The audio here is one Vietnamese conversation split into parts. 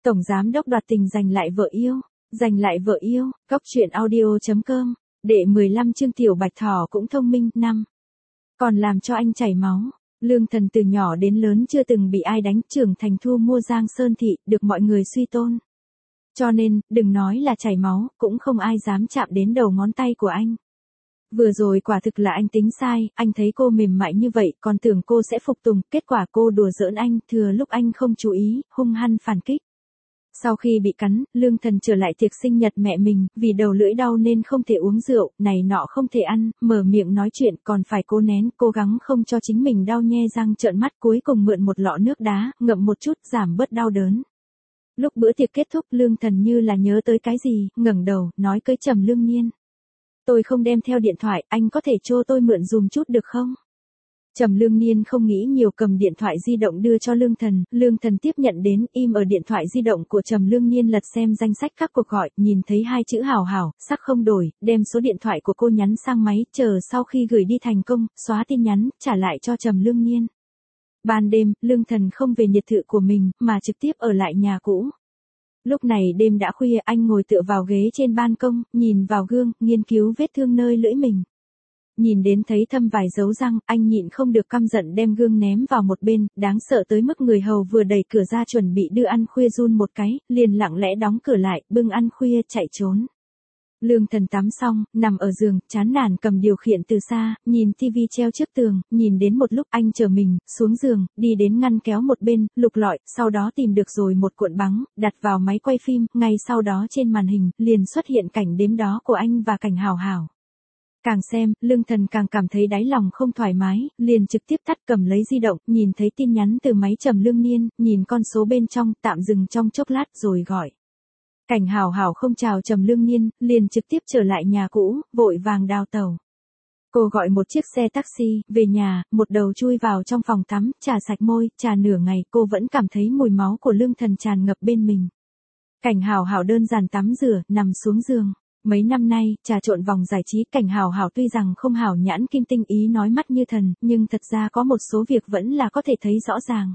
Tổng giám đốc đoạt tình giành lại vợ yêu. Giành lại vợ yêu, Góc truyện audio.com. Đệ 15 chương Tiểu Bạch Thỏ cũng thông minh, 5. Còn làm cho anh chảy máu. Lương Thần từ nhỏ đến lớn chưa từng bị ai đánh, trưởng thành thu mua Giang Sơn Thị, được mọi người suy tôn. Cho nên, đừng nói là chảy máu, cũng không ai dám chạm đến đầu ngón tay của anh. Vừa rồi quả thực là anh tính sai, anh thấy cô mềm mại như vậy, còn tưởng cô sẽ phục tùng, kết quả cô đùa giỡn anh, thừa lúc anh không chú ý, hung hăng phản kích. Sau khi bị cắn, Lương Thần trở lại tiệc sinh nhật mẹ mình, vì đầu lưỡi đau nên không thể uống rượu, này nọ không thể ăn, mở miệng nói chuyện còn phải cố nén, cố gắng không cho chính mình đau nhe răng trợn mắt, cuối cùng mượn một lọ nước đá, ngậm một chút giảm bớt đau đớn. Lúc bữa tiệc kết thúc, Lương Thần như là nhớ tới cái gì, ngẩng đầu, nói với Trầm Lương Nhiên. Tôi không đem theo điện thoại, anh có thể cho tôi mượn dùm chút được không? Trầm Lương Nhiên không nghĩ nhiều, cầm điện thoại di động đưa cho Lương Thần tiếp nhận đến, im ở điện thoại di động của Trầm Lương Nhiên lật xem danh sách các cuộc gọi, nhìn thấy hai chữ hảo hảo, sắc không đổi, đem số điện thoại của cô nhắn sang máy, chờ sau khi gửi đi thành công, xóa tin nhắn, trả lại cho Trầm Lương Nhiên. Ban đêm, Lương Thần không về biệt thự của mình, mà trực tiếp ở lại nhà cũ. Lúc này đêm đã khuya, anh ngồi tựa vào ghế trên ban công, nhìn vào gương, nghiên cứu vết thương nơi lưỡi mình. Nhìn đến thấy thâm vài dấu răng, anh nhịn không được căm giận đem gương ném vào một bên, đáng sợ tới mức người hầu vừa đẩy cửa ra chuẩn bị đưa ăn khuya run một cái, liền lặng lẽ đóng cửa lại, bưng ăn khuya chạy trốn. Lương Thần tắm xong, nằm ở giường, chán nản cầm điều khiển từ xa, nhìn tivi treo trước tường, nhìn đến một lúc anh chờ mình, xuống giường, đi đến ngăn kéo một bên, lục lọi, sau đó tìm được rồi một cuộn băng, đặt vào máy quay phim, ngay sau đó trên màn hình, liền xuất hiện cảnh đếm đó của anh và cảnh hào hảo. Càng xem, Lương Thần càng cảm thấy đáy lòng không thoải mái, liền trực tiếp tắt, cầm lấy di động, nhìn thấy tin nhắn từ máy Trầm Lương Nhiên, nhìn con số bên trong, tạm dừng trong chốc lát rồi gọi. Cảnh hảo hảo không chào Trầm Lương Nhiên, liền trực tiếp trở lại nhà cũ, vội vàng đào tàu. Cô gọi một chiếc xe taxi, về nhà, một đầu chui vào trong phòng tắm, chà sạch môi, chà nửa ngày, cô vẫn cảm thấy mùi máu của Lương Thần tràn ngập bên mình. Cảnh hảo hảo đơn giản tắm rửa, nằm xuống giường. Mấy năm nay, trà trộn vòng giải trí, Cảnh hảo hảo tuy rằng không hảo nhãn kim tinh ý nói mắt như thần, nhưng thật ra có một số việc vẫn là có thể thấy rõ ràng.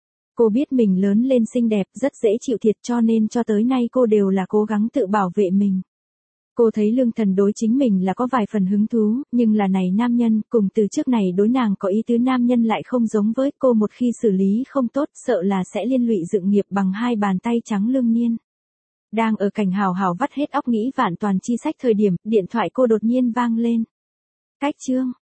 Cô biết mình lớn lên xinh đẹp, rất dễ chịu thiệt, cho nên cho tới nay cô đều là cố gắng tự bảo vệ mình. Cô thấy Lương Thần đối chính mình là có vài phần hứng thú, nhưng là này nam nhân, cùng từ trước này đối nàng có ý tứ nam nhân lại không giống với cô, một khi xử lý không tốt, sợ là sẽ liên lụy dựng nghiệp bằng hai bàn tay trắng Lương Nhiên. Đang ở Cảnh hào hào vắt hết óc nghĩ vạn toàn chi sách thời điểm, điện thoại cô đột nhiên vang lên. Cách chương.